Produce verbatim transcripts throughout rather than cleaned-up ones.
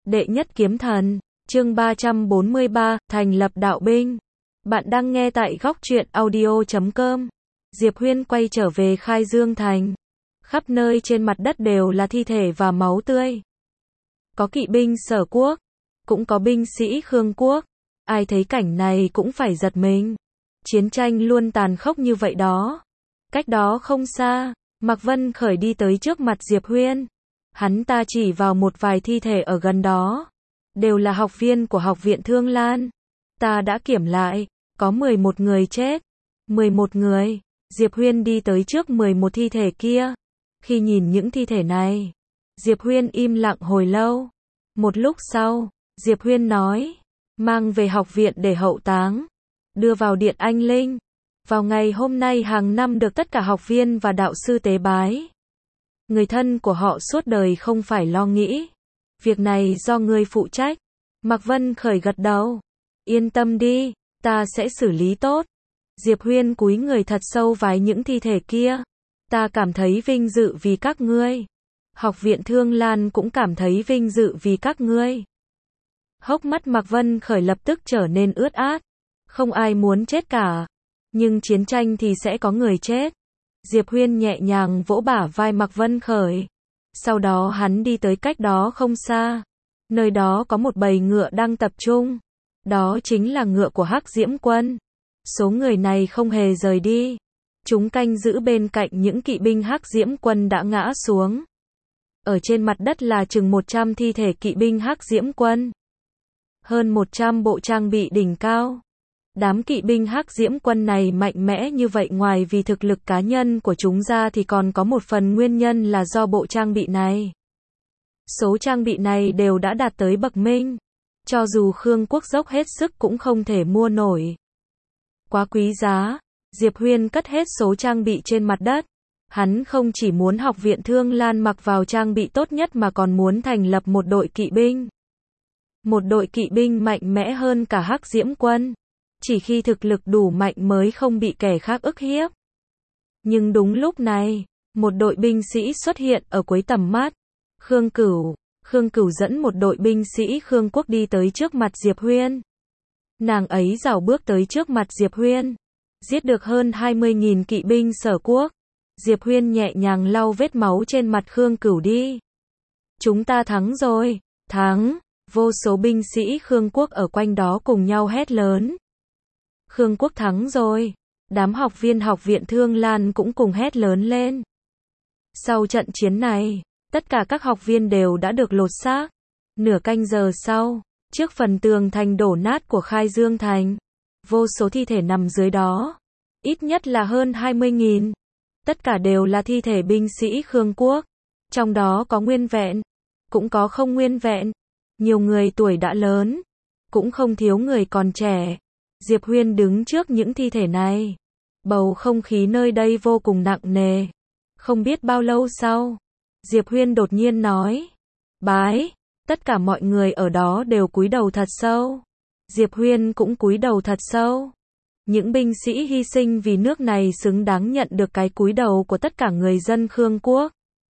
Đệ nhất kiếm thần, chương ba trăm bốn mươi ba, thành lập đạo binh. Bạn đang nghe tại góc truyện audio chấm com. Diệp Huyên quay trở về Khai Dương Thành. Khắp nơi trên mặt đất đều là thi thể và máu tươi. Có kỵ binh Sở Quốc, cũng có binh sĩ Khương Quốc. Ai thấy cảnh này cũng phải giật mình. Chiến tranh luôn tàn khốc như vậy đó. Cách đó không xa, Mạc Vân Khởi đi tới trước mặt Diệp Huyên. Hắn ta chỉ vào một vài thi thể ở gần đó. Đều là học viên của Học viện Thương Lan. Ta đã kiểm lại, có mười một người chết. mười một người. Diệp Huyên đi tới trước mười một thi thể kia. Khi nhìn những thi thể này, Diệp Huyên im lặng hồi lâu. Một lúc sau, Diệp Huyên nói, mang về học viện để hậu táng, đưa vào điện anh linh. Vào ngày hôm nay hàng năm được tất cả học viên và đạo sư tế bái. Người thân của họ suốt đời không phải lo nghĩ. Việc này do ngươi phụ trách. Mạc Vân Khởi gật đầu. Yên tâm đi, ta sẽ xử lý tốt. Diệp Huyên cúi người thật sâu vái những thi thể kia. Ta cảm thấy vinh dự vì các ngươi. Học viện Thương Lan cũng cảm thấy vinh dự vì các ngươi. Hốc mắt Mạc Vân Khởi lập tức trở nên ướt át. Không ai muốn chết cả. Nhưng chiến tranh thì sẽ có người chết. Diệp Huyên nhẹ nhàng vỗ bả vai Mạc Vân Khởi. Sau đó hắn đi tới cách đó không xa. Nơi đó có một bầy ngựa đang tập trung. Đó chính là ngựa của Hắc Diễm Quân. Số người này không hề rời đi. Chúng canh giữ bên cạnh những kỵ binh Hắc Diễm Quân đã ngã xuống. Ở trên mặt đất là chừng một trăm thi thể kỵ binh Hắc Diễm Quân. Hơn một trăm bộ trang bị đỉnh cao. Đám kỵ binh Hắc Diễm Quân này mạnh mẽ như vậy ngoài vì thực lực cá nhân của chúng ra thì còn có một phần nguyên nhân là do bộ trang bị này. Số trang bị này đều đã đạt tới bậc minh. Cho dù Khương Quốc dốc hết sức cũng không thể mua nổi. Quá quý giá. Diệp Huyên cất hết số trang bị trên mặt đất. Hắn không chỉ muốn Học viện Thương Lan mặc vào trang bị tốt nhất mà còn muốn thành lập một đội kỵ binh. Một đội kỵ binh mạnh mẽ hơn cả Hắc Diễm Quân. Chỉ khi thực lực đủ mạnh mới không bị kẻ khác ức hiếp. Nhưng đúng lúc này, một đội binh sĩ xuất hiện ở cuối tầm mắt. Khương Cửu, Khương Cửu dẫn một đội binh sĩ Khương Quốc đi tới trước mặt Diệp Huyên. Nàng ấy rảo bước tới trước mặt Diệp Huyên. Giết được hơn hai mươi nghìn kỵ binh Sở Quốc. Diệp Huyên nhẹ nhàng lau vết máu trên mặt Khương Cửu đi. Chúng ta thắng rồi, thắng. Vô số binh sĩ Khương Quốc ở quanh đó cùng nhau hét lớn. Khương Quốc thắng rồi. Đám học viên Học viện Thương Lan cũng cùng hét lớn lên. Sau trận chiến này, tất cả các học viên đều đã được lột xác. Nửa canh giờ sau, trước phần tường thành đổ nát của Khai Dương Thành, vô số thi thể nằm dưới đó. Ít nhất là hơn hai mươi nghìn. Tất cả đều là thi thể binh sĩ Khương Quốc. Trong đó có nguyên vẹn, cũng có không nguyên vẹn. Nhiều người tuổi đã lớn, cũng không thiếu người còn trẻ. Diệp Huyên đứng trước những thi thể này. Bầu không khí nơi đây vô cùng nặng nề. Không biết bao lâu sau, Diệp Huyên đột nhiên nói. Bái. Tất cả mọi người ở đó đều cúi đầu thật sâu. Diệp Huyên cũng cúi đầu thật sâu. Những binh sĩ hy sinh vì nước này xứng đáng nhận được cái cúi đầu của tất cả người dân Khương Quốc.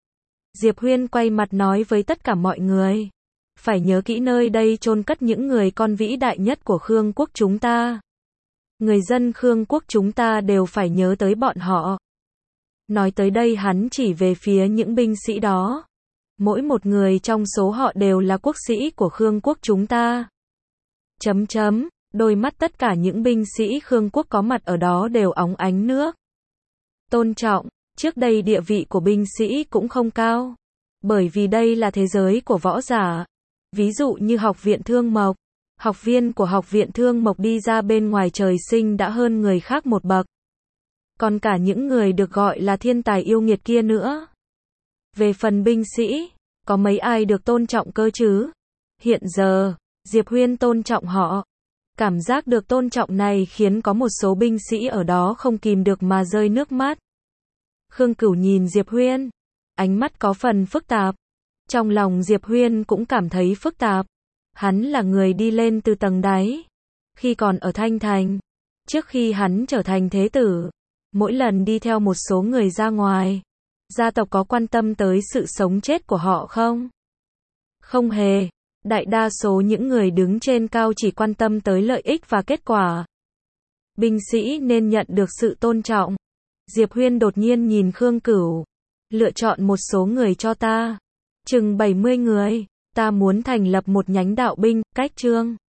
Diệp Huyên quay mặt nói với tất cả mọi người. Phải nhớ kỹ nơi đây chôn cất những người con vĩ đại nhất của Khương Quốc chúng ta. Người dân Khương Quốc chúng ta đều phải nhớ tới bọn họ. Nói tới đây hắn chỉ về phía những binh sĩ đó. Mỗi một người trong số họ đều là quốc sĩ của Khương Quốc chúng ta. Chấm chấm, đôi mắt tất cả những binh sĩ Khương Quốc có mặt ở đó đều óng ánh nước. Tôn trọng, trước đây địa vị của binh sĩ cũng không cao. Bởi vì đây là thế giới của võ giả. Ví dụ như Học viện Thương Mộc. Học viên của Học viện Thương Mộc đi ra bên ngoài trời sinh đã hơn người khác một bậc. Còn cả những người được gọi là thiên tài yêu nghiệt kia nữa. Về phần binh sĩ, có mấy ai được tôn trọng cơ chứ? Hiện giờ, Diệp Huyên tôn trọng họ. Cảm giác được tôn trọng này khiến có một số binh sĩ ở đó không kìm được mà rơi nước mắt. Khương Cửu nhìn Diệp Huyên. Ánh mắt có phần phức tạp. Trong lòng Diệp Huyên cũng cảm thấy phức tạp. Hắn là người đi lên từ tầng đáy. Khi còn ở Thanh Thành, trước khi hắn trở thành thế tử, mỗi lần đi theo một số người ra ngoài, gia tộc có quan tâm tới sự sống chết của họ không? Không hề. Đại đa số những người đứng trên cao chỉ quan tâm tới lợi ích và kết quả. Binh sĩ nên nhận được sự tôn trọng. Diệp Huyên đột nhiên nhìn Khương Cửu. Lựa chọn một số người cho ta. Chừng bảy mươi người. Ta muốn thành lập một nhánh đạo binh, cách Trương